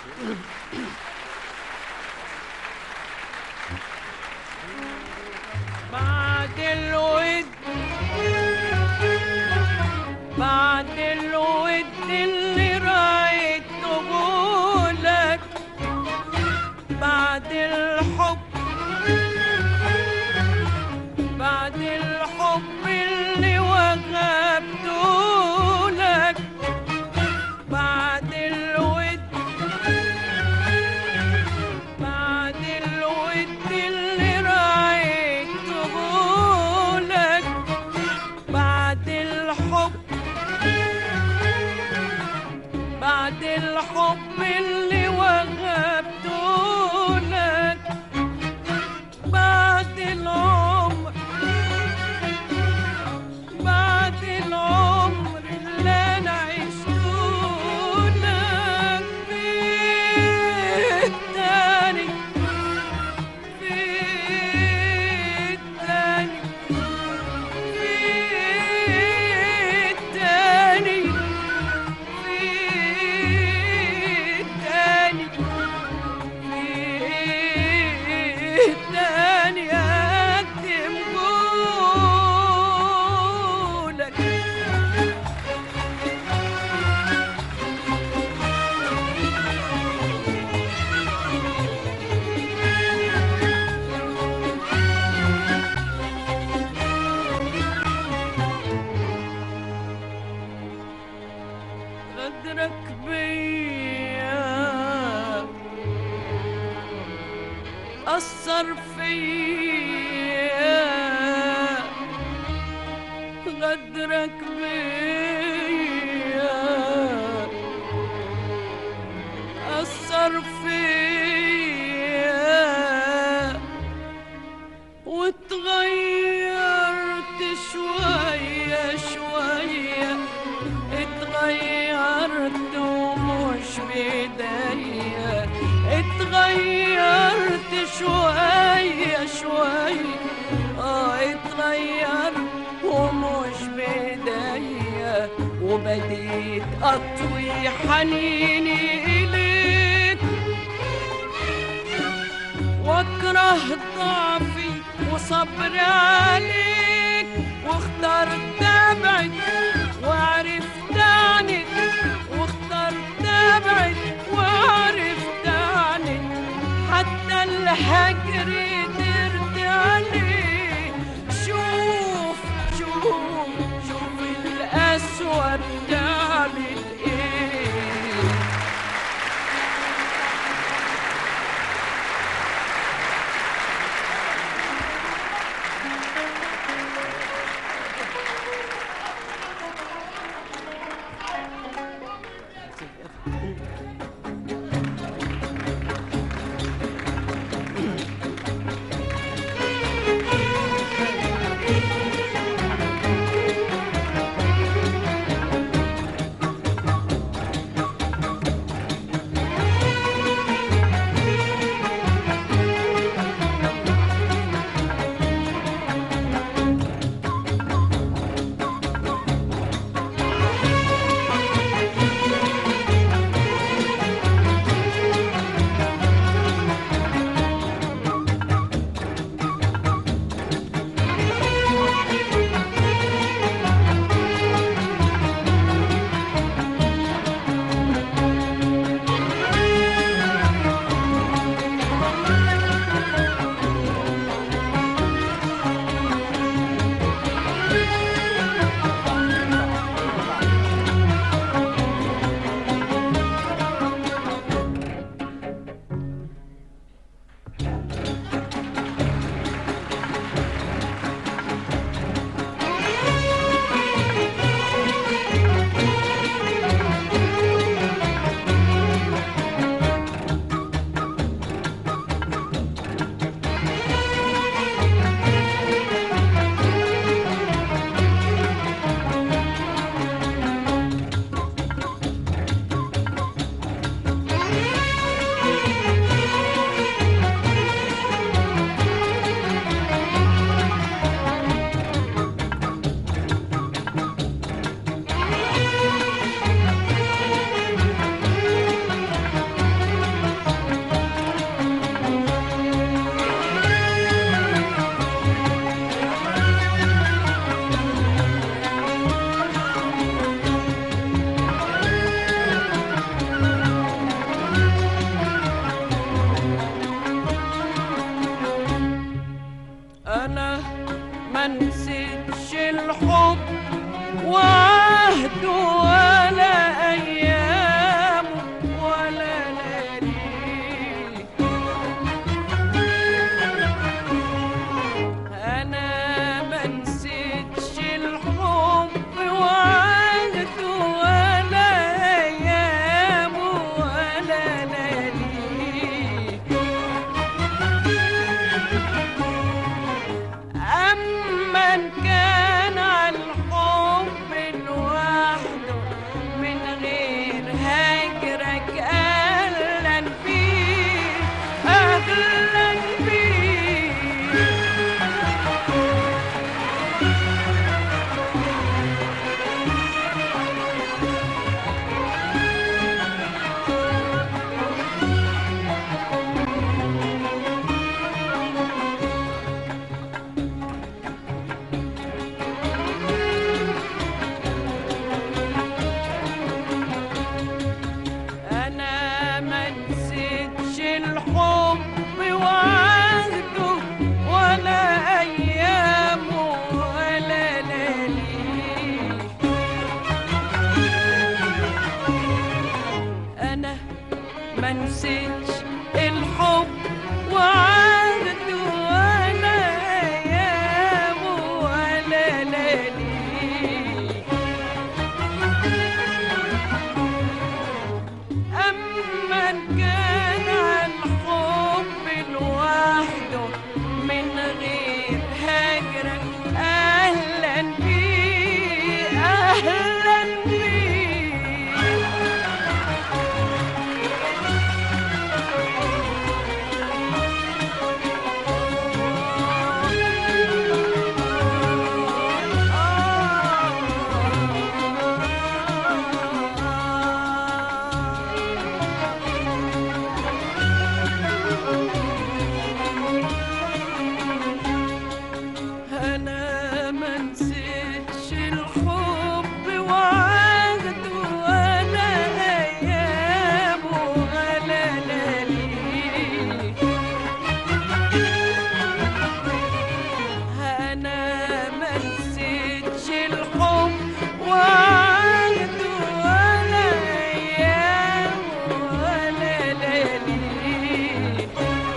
بعد الود بعد الود اللي رايته بقولك، بعد الحب بعد الحب اللي وهبتهولك، بعد الود بعد الود اللي رايته بقولك، بعد الحب بعد الحب اللي وهبتهولك، بعد العمر بعد العمر اللي انا عشتهولك، فيه تاني فيه تاني فيه تاني فيه تاني فيه تاني اقدم قولك. غدرك بيا أثر فيا، غدرك بيا أثر فيا، واتغيرت شوية شوية، اتغيرت ومش بداية، اتغيرت شوية شوية، اتغيرت ومش بداية، وبديت أطوي حنيني إليك، واكره ضعفي وصبري عليك، واخترت ابعد وعرفت عنك، واخترت ابعد وعرفت عنك، حتى الهجر قدرت عليه. شوف شوف شوف القسوة بتعمل ايه. منسيتش الحب وعهده ولا ايامه ولا لياليه. اما ان كان عالحب لوحده من غير هجرك اهلا بيه اهلا بيه. أنا منسيتش الحب وعهده ولا أيامه ولا لياليه. أنا منسيتش الحب وعهده ولا أيامه ولا لياليه.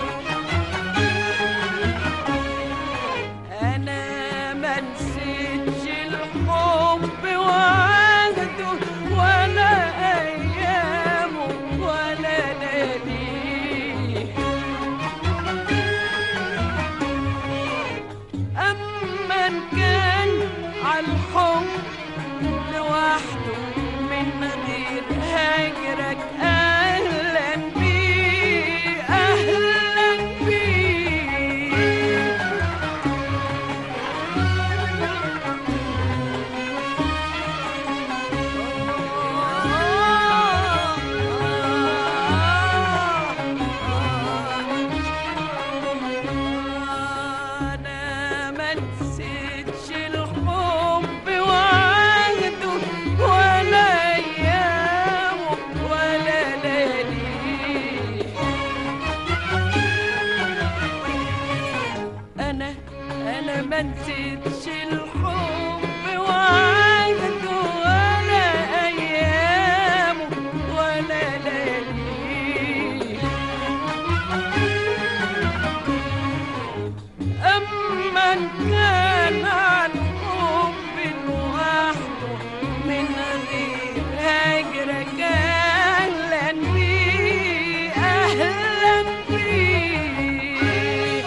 أنا منسيتش الحب وعهده ولا أيامه ولا لياليه. أما إن كان عالحب لوحده من غير هجرك أهلا بيه أهلا بيه. أنا منسيتش الحب وعهده ولا أيامه ولا لياليه. أنا منسيتش الحب وعهده ولا أيامه ولا لياليه. أما إن كان عالحب لوحده من غير هجرك أهلا بيه أهلا بيه.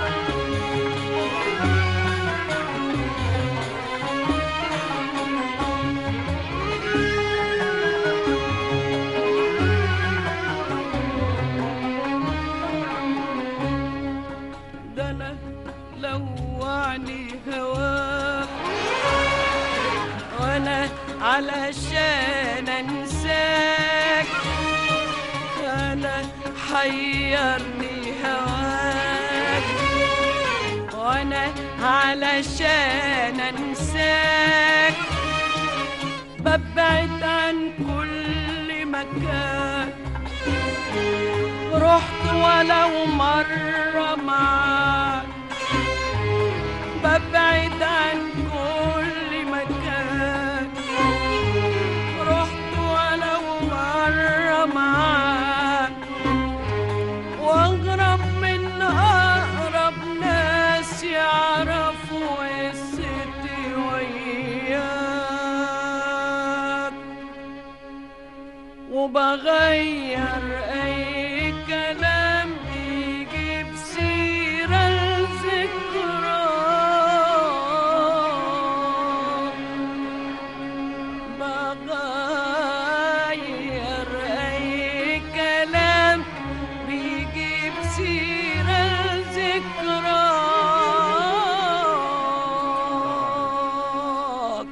ده أنا لوعني هواه وأنا علشان أنساك. أنا حيرني هواك وأنا علشان أنساك. ببعد عن كل مكان رحت ولو مرة معاك. ببعد عن كل مكان رحت ولو مرة معاك. واغرب من أقرب ناس يعرفوا قصتي وياك. وبغير أي كلام يجيب سيرة لذكرى. بغير أي كلام بيجيب سيرة لذكراك.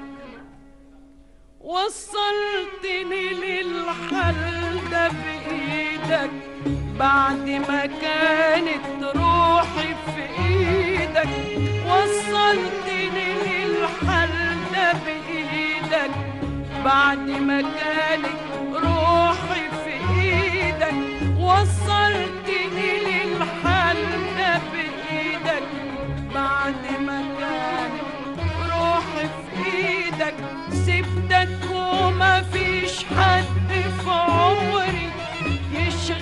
وصلتني للحل ده بإيدك بعد ما كانت روحي في إيدك. وصلتني للحل ده بإيدك بعد ما كانت روحي في إيدك. وصلتني للحل ده بإيدك بعد ما كانت روحي في إيدك. سبتك وما فيش حد في عمري يشغل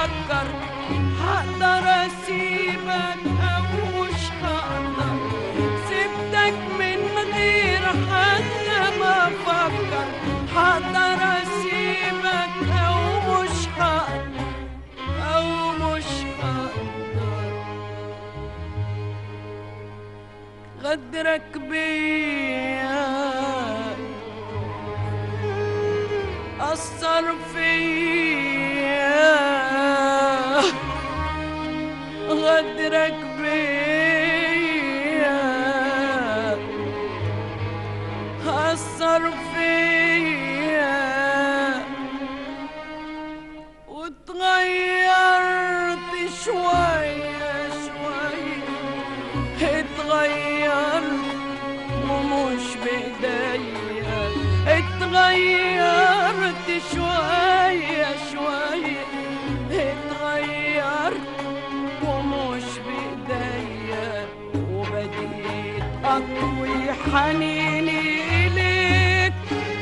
افكر هقدر اسيبك او مش هقدر. سبتك من غير حتى ما افكر هقدر اسيبك او مش هقدر او مش هقدر. غدرك بيا أثر فيا، غدرك بيا أثر فيا، واتغيرت شوية شوية، اتغيرت ومش بإيديا، اتغيرت شوية شوية، اتغيرت ومش بإيديا، وبديت أطوي حنيني إليك،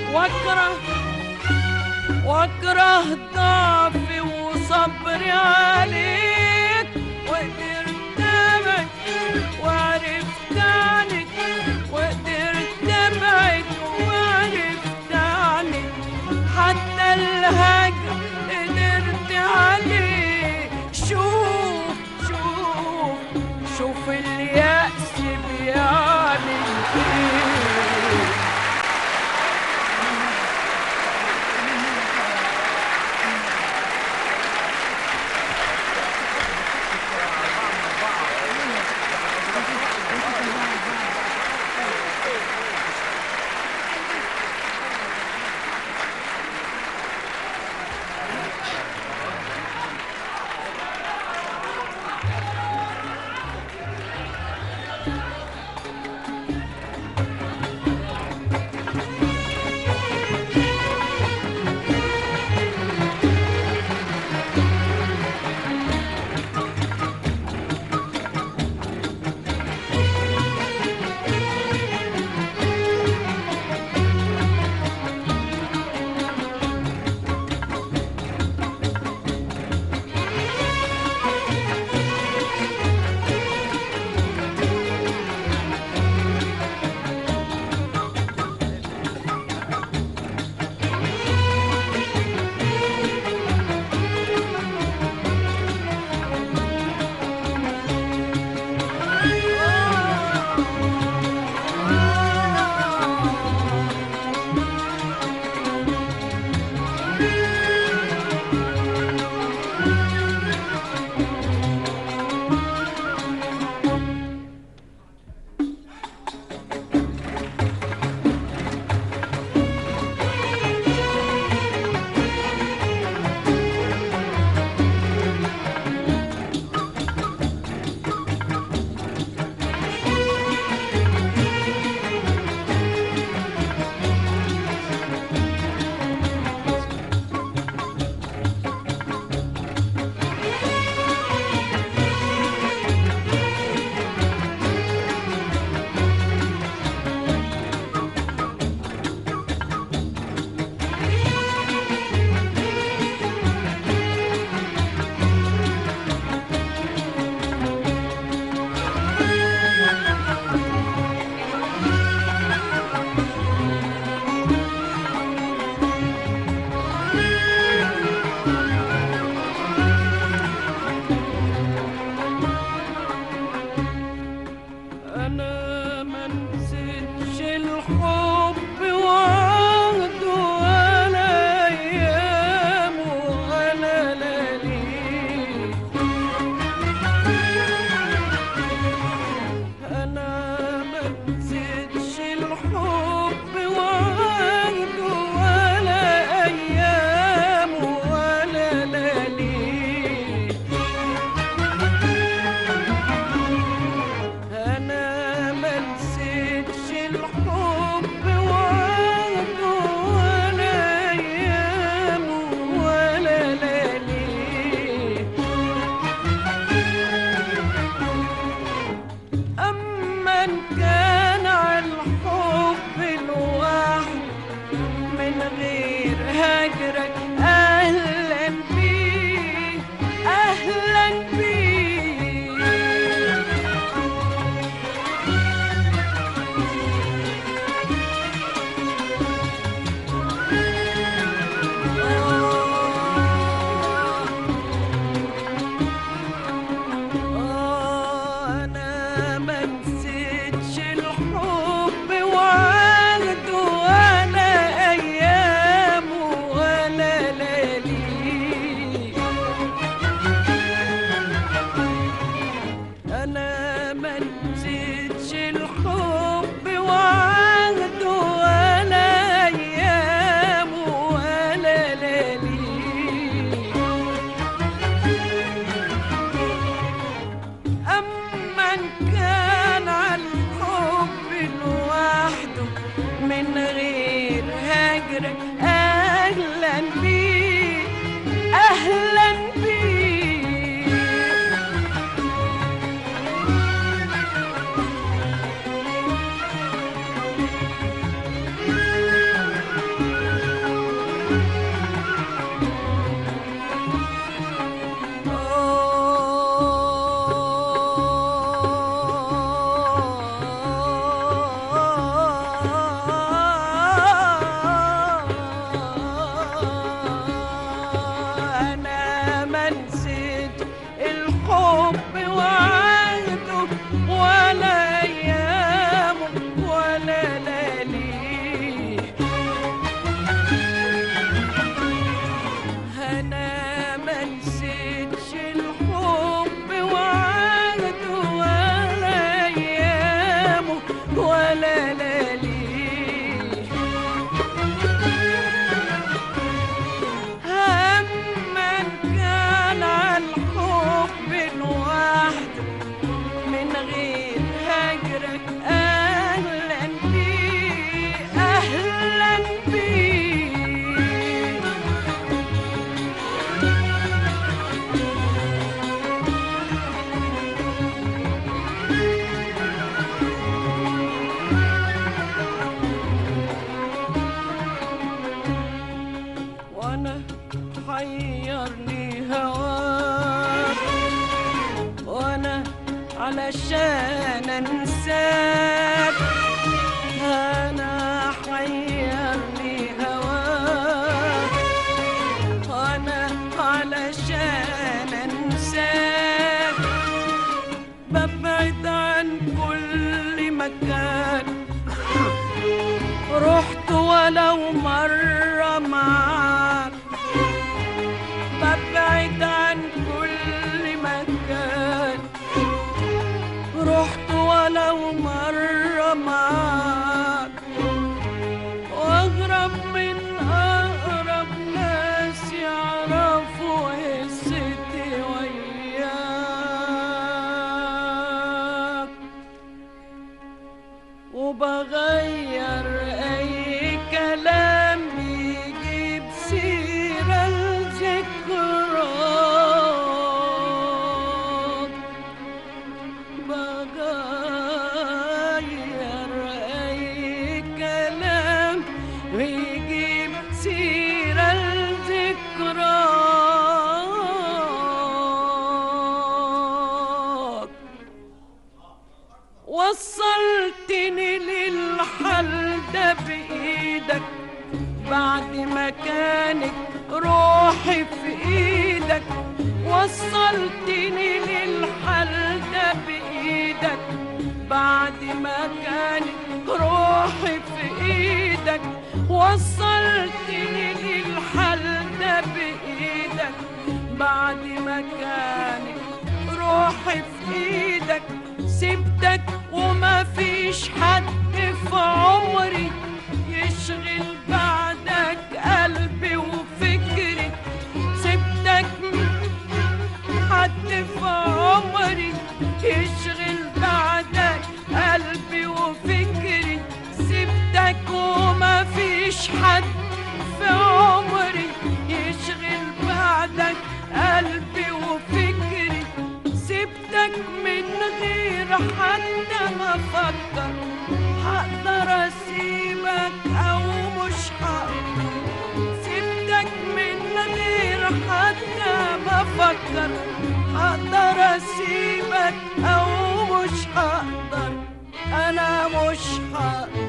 واكره ضعفي وصبري عليك، وقدرت أبعد وعرفت عنك، وقدرت أبعد وعرفت عنك، حتى الهجر قدرت عليه. شوف شوف شوف اليأس بيعمل ايه. حيرني هواك، وانا علشان انساك انا حيرني هواك، وانا علشان انساك ببعد عن كل مكان رحت ولو مرة معاك، ببعد عن كل مكان رحت ولو مرة معاك، واغرب من اقرب ناس يعرفوا قصتي وياك، وبغير اي كلام بيجيب سيرة لذكراك، بغير اي كلام بيجيب سيرة لذكراك، وصلتني للحل ده بإيدك بعد ما كانت روحي في إيدك، وصلتني للحل ده بإيدك بعد ما كانت روحي في إيدك، وصلتني للحل ده بإيدك بعد ما كانت روحي في إيدك، سبتك وما فيش حد في عمري يشغل بعدك قلبي وفكري، سبتك حد في عمري يشغل بعدك قلبي وفكري، سبتك وما فيش حد في عمري يشغل بعدك قلبي وفكري، سبتك من غير حتى ما افكر هقدر اسيبك او مش هقدر، سبتك من غير حتى ما افكر هقدر اسيبك او مش هقدر، انا مش هقدر.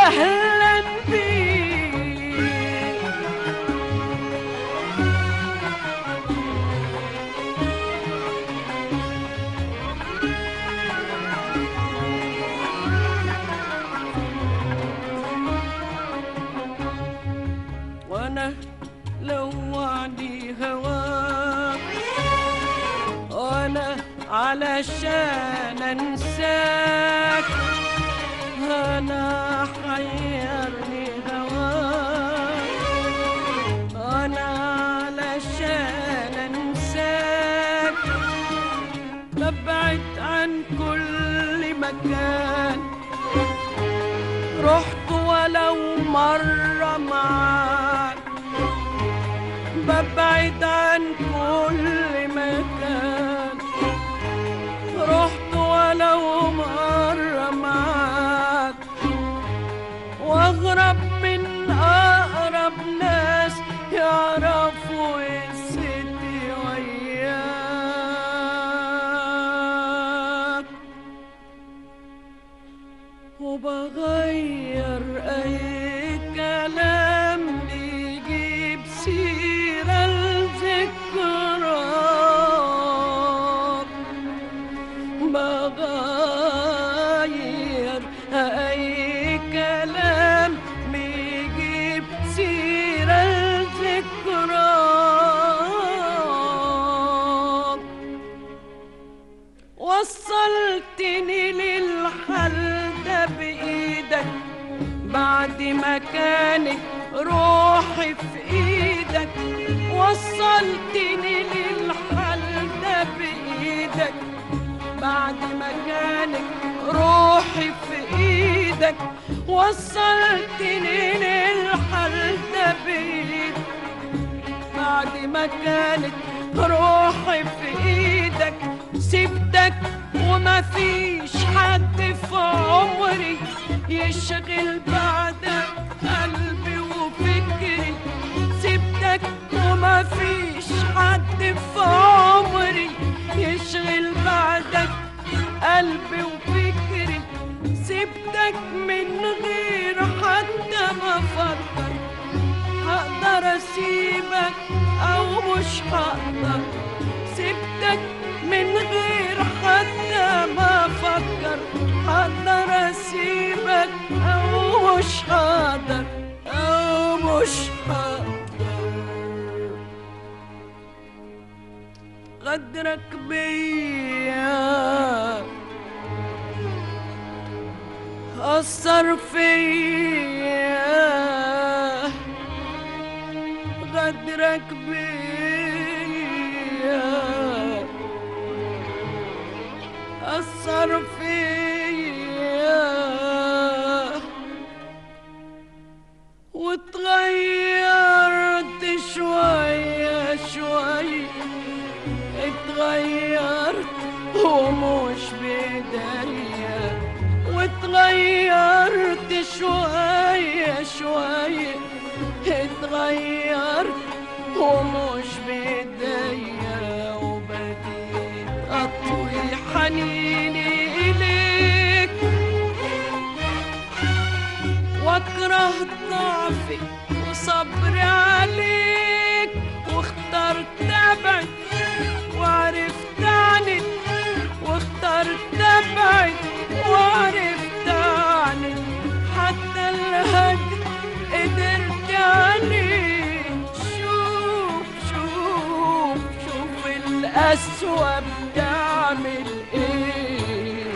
أهلا بيك. وأنا لو وعدي هواك وأنا علشان أنساك، أنا حيرني هواك أنا علشان أنساك، ببعد عن كل مكان رحت ولو مرة معاك، ببعد عن كل مكان رحت ولو مرة معاك، واغرب من أقرب ناس يعرفوا قصتي وياك، وبغير أي كلام بيجيب سيرة الذكرى، بغير أي كلام بيجيب سيرة الذكرى، وصلتني للحل ده بإيدك بعد ما كانت روحي في إيدك، وصلتني للحل ده بإيدك بعد ما كانت روحي في إيدك، وصلتني للحل ده بإيدك بعد ما كانت روحي في إيدك، سبتك وما فيش حد في عمري يشغل بعدك قلبي وفكري، سبتك وما فيش حد في عمري يشغل بعدك قلبي وفكري، سبتك من غير حتى ما افكر هقدر اسيبك او مش هقدر، سبتك من غير حتى ما افكر هقدر اسيبك او مش هقدر او مش هقدر، غدرك بيا أثر فيا، غدرك بيا أثر فيا، واتغيرت شوية شوية، اتغيرت ومش بداية، واتغيرت شوية شوية، اتغيرت ومش بداية، وبديت أطوي حنيني إليك واكره ضعفي وصبري عليك، واخترت أبعد وعرفت عنك، واخترت أبعد وعرفت عنك، حتى الهجر قدرت عليه، شوف شوف شوف القسوة بتعمل ايه.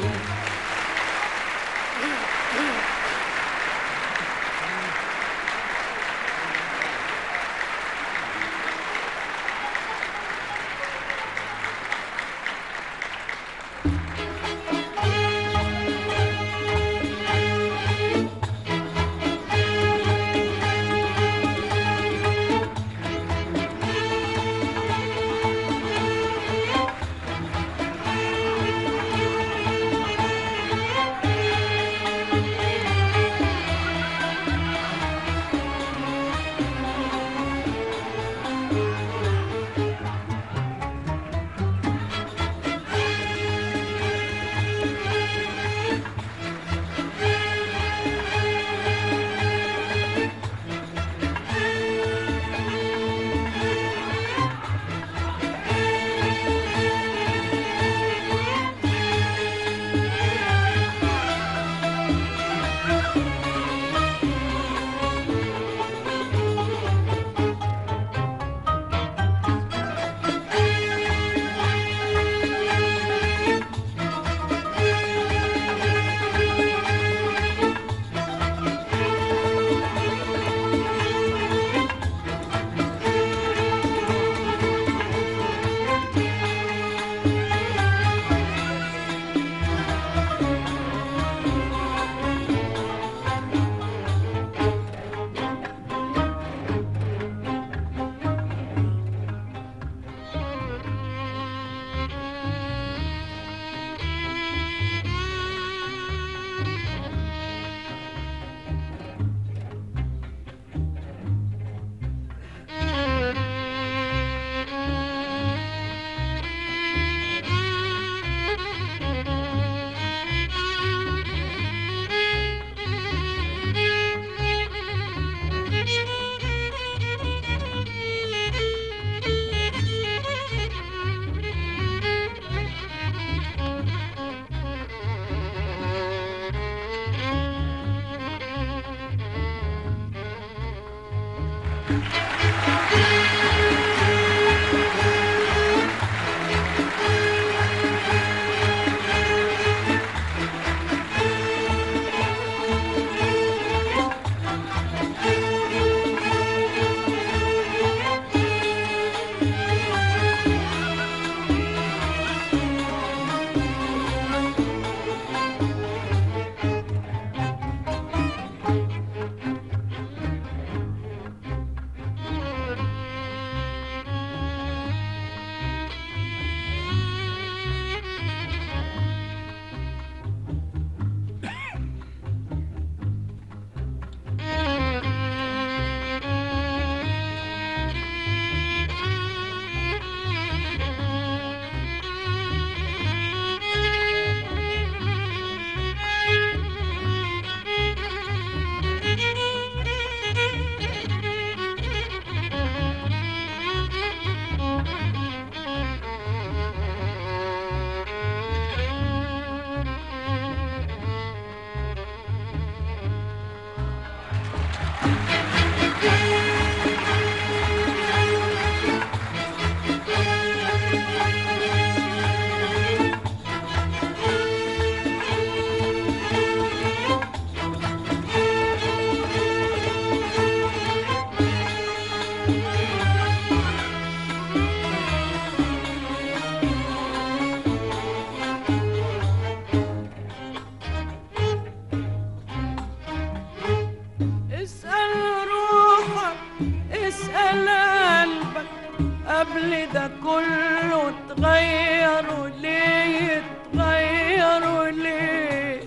اسأل روحك اسأل قلبك قبل ده كله اتغيروا ليه اتغيروا ليه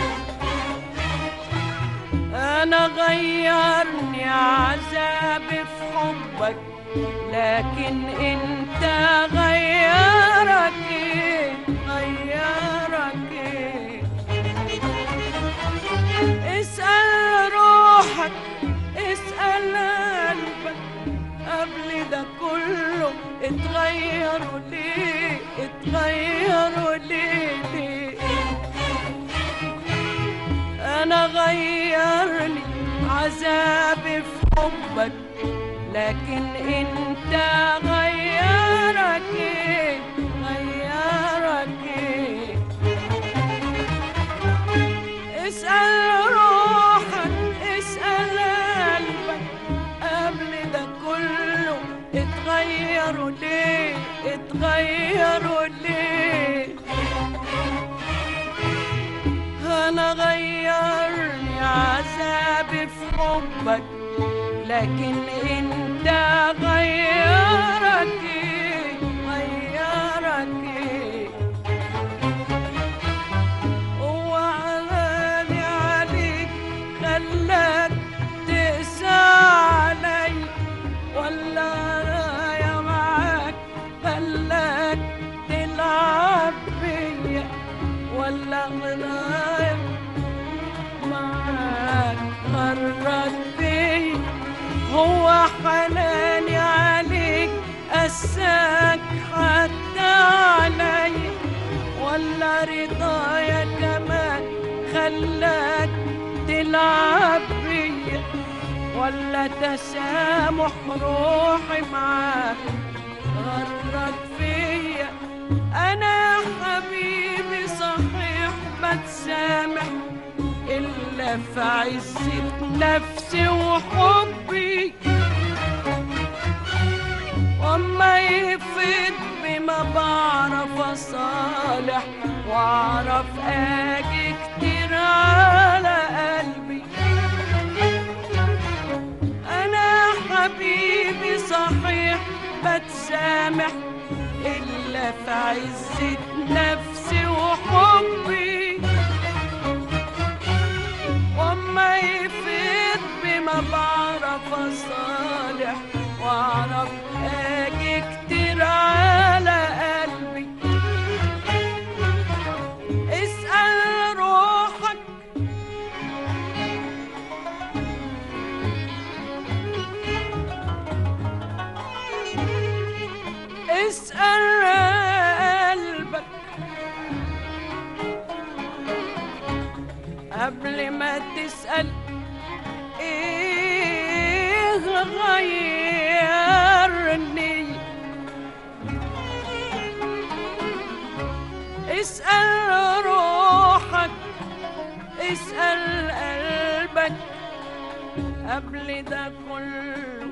انا غيرني عذابي في حبك لكن انت غيرك ايه غيرك ايه اسأل روحك اسأل قلبك قبل ده كله اتغيروا ليه اتغيروا ليه انا غيرني عذابي في حبك لكن انت غيرك ايه غيرك ايه اسأل روحك اسأل قلبك قبل ده كله اتغيروا ليه اتغيروا ليه انا غيرني عذابي في حبك لكن انت غيرك ايه غيرك ايه هو عماني عليك خلاك تقسى علي ولا رايا معاك خلاك تلعب بيا ولا غنايا معاك غرك بيا هو حناني عليك قساك حتى علي ولا رضايا كمان خلاك تلعب بيا ولا تسامح روحي معاك غرك فيا انا يا حبيبي صحيح بتسامح إلا في عزة نفسي وحبي وما يفيد بما بعرف أصالح وأعرف أجي كتير على قلبي أنا يا حبيبي صحيح بتسامح إلا في عزة نفسي وحبي وما يفيد بما بعرف أصالح وأعرف أجي كتير على قلبي اسأل روحك اسأل قلبك قبل ما تسأل ايه غيرني اسأل روحك اسأل قلبك قبل ده كله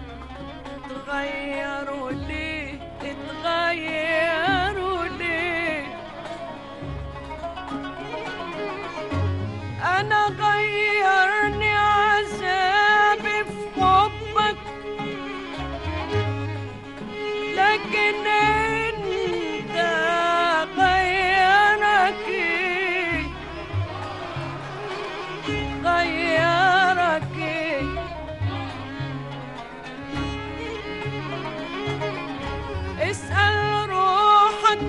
اتغيروا ليه اتغيروا ليه أنا غيرني عذابي في حبك لكن أنت غيرك إيه غيرك إيه اسأل روحك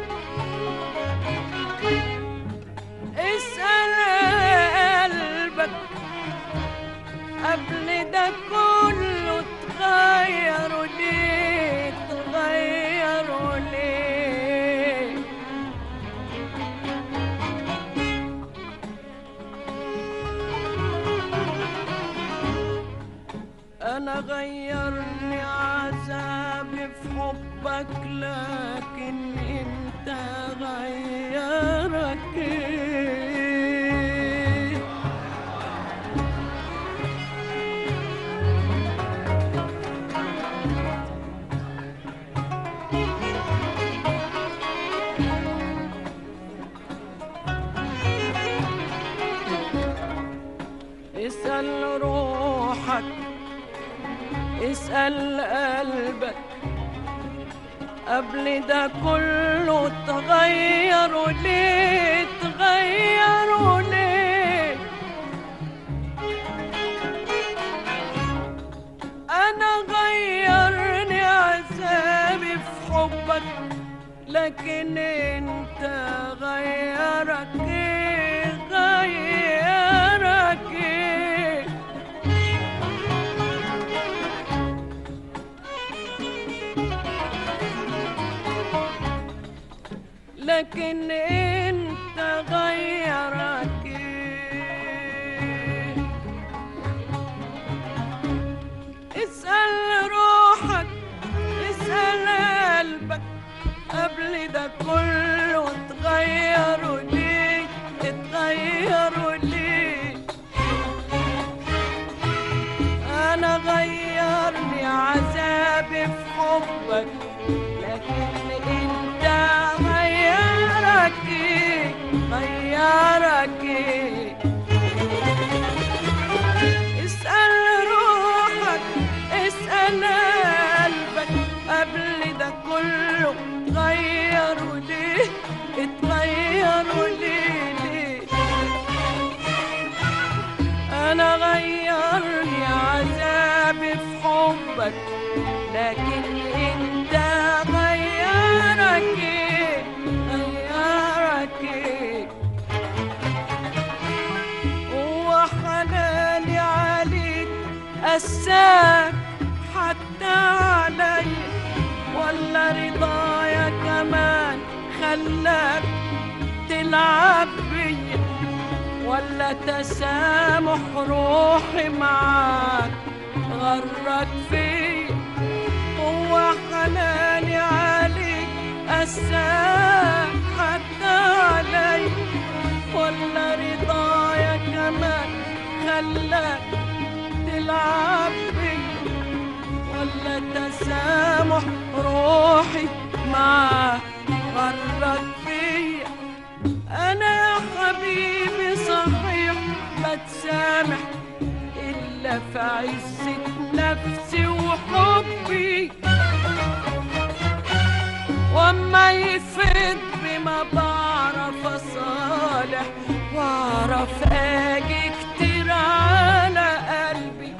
اسأل قلبك قبل ده كله اتغيروا ليه اتغيروا ليه أنا غيرني عذابي في حبك لكن أنت غيرك إيه اسأل روحك، اسأل قلبك، قبل ده كله تغيروا ليه؟ تغيروا ليه؟ أنا غيرني عذابي في حبك، لكن انت غيرك ايه؟ غيرك ايه؟ لكن انت غيرك ايه؟ اسأل روحك، اسأل قلبك، قبل ده كله اتغيروا ليه؟ اتغيروا ليه؟ انا غيرني عذابي في حبك، لكن انت غيرك ايه؟ غيرك ايه؟ اسأل روحك، اسأل قلبك، قبل ده كله اتغيروا ليه؟ اتغيروا ليه؟ ليه؟ انا غيرني عذابي في حبك، لكن انت غيرك ايه؟ غيرك ايه؟ هو حناني عليك قساك حتى علي، ولا رضايا كمان خلاك تلعب بيا، ولا تسامح روحي معاك غرك فيا؟ هو حناني عليك قساك حتى علي، ولا رضايا كمان خلاك تلعب بيا، ولا تسامح روحي معاك غرك فيا؟ انا يا حبيبي صحيح بتسامح، الا في عزة نفسي وحبي، واما يفيد بما بعرف اصالح، واعرف اجي كتير على قلبي.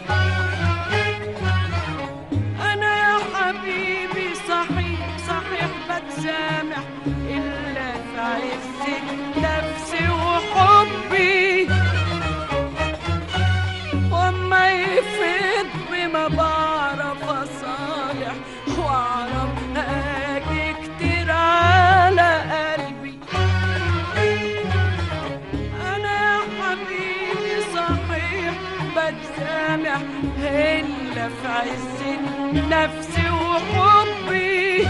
انا يا حبيبي صحيح بتسامح، الا في عزة نفسي وحبي، واما يفيد بما بعرف اصالح، واعرف اجي كتير على قلبي. انا يا حبيبي صحيح بتسامح، الا في عزة نفسي وحبي،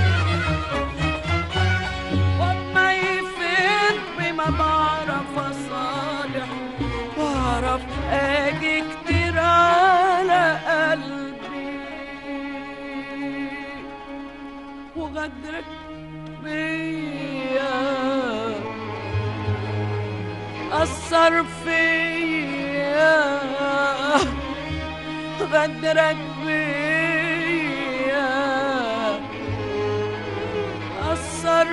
واما يفيد بما بعرف اصالح، واعرف اجي كتير على قلبي. وغدرك بيا أثر فيا، غدرك بيا أثر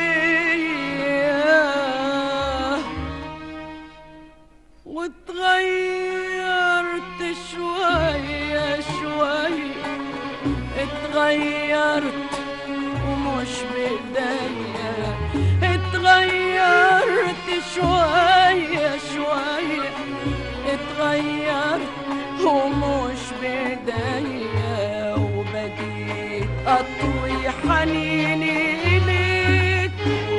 فيا، واتغيرت شوية شوية، اتغيرت ومش بإيديا، اتغيرت شوية شوية، اتغيرت ومش بإيديا، وبديت أطوي حنيني إليك،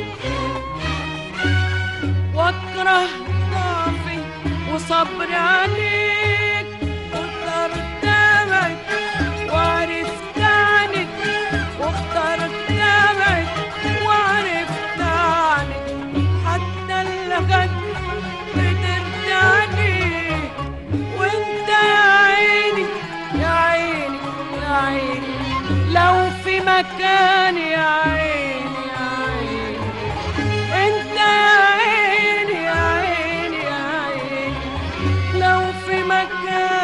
واكره ضعفي وصبري عليك، واخترت ابعد وعرفت عنك، واخترت ابعد وعرفت عنك، حتى الغد قدرت عليك، وانت يا عيني يا عيني يا عيني لو في مكان، يا عيني يا عيني انت يا عيني يا عيني يا عيني لو في مكان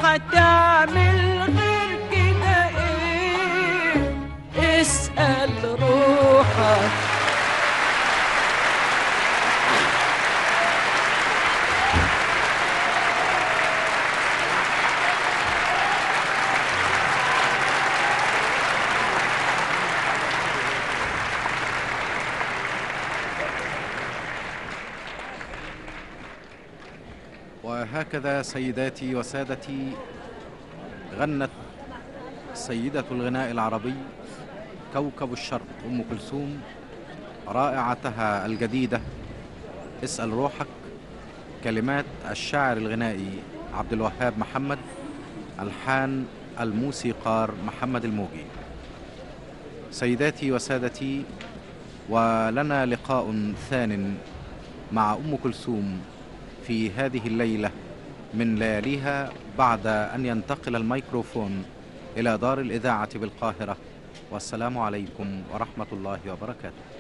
هتعمل غير كده ايه؟ اسأل روحك. وهكذا سيداتي وسادتي غنت سيدة الغناء العربي كوكب الشرق أم كلثوم رائعتها الجديدة اسأل روحك، كلمات الشاعر الغنائي عبد الوهاب محمد، ألحان الموسيقار محمد الموجي. سيداتي وسادتي، ولنا لقاء ثان مع أم كلثوم في هذه الليلة من لياليها بعد أن ينتقل الميكروفون إلى دار الإذاعة بالقاهرة. والسلام عليكم ورحمة الله وبركاته.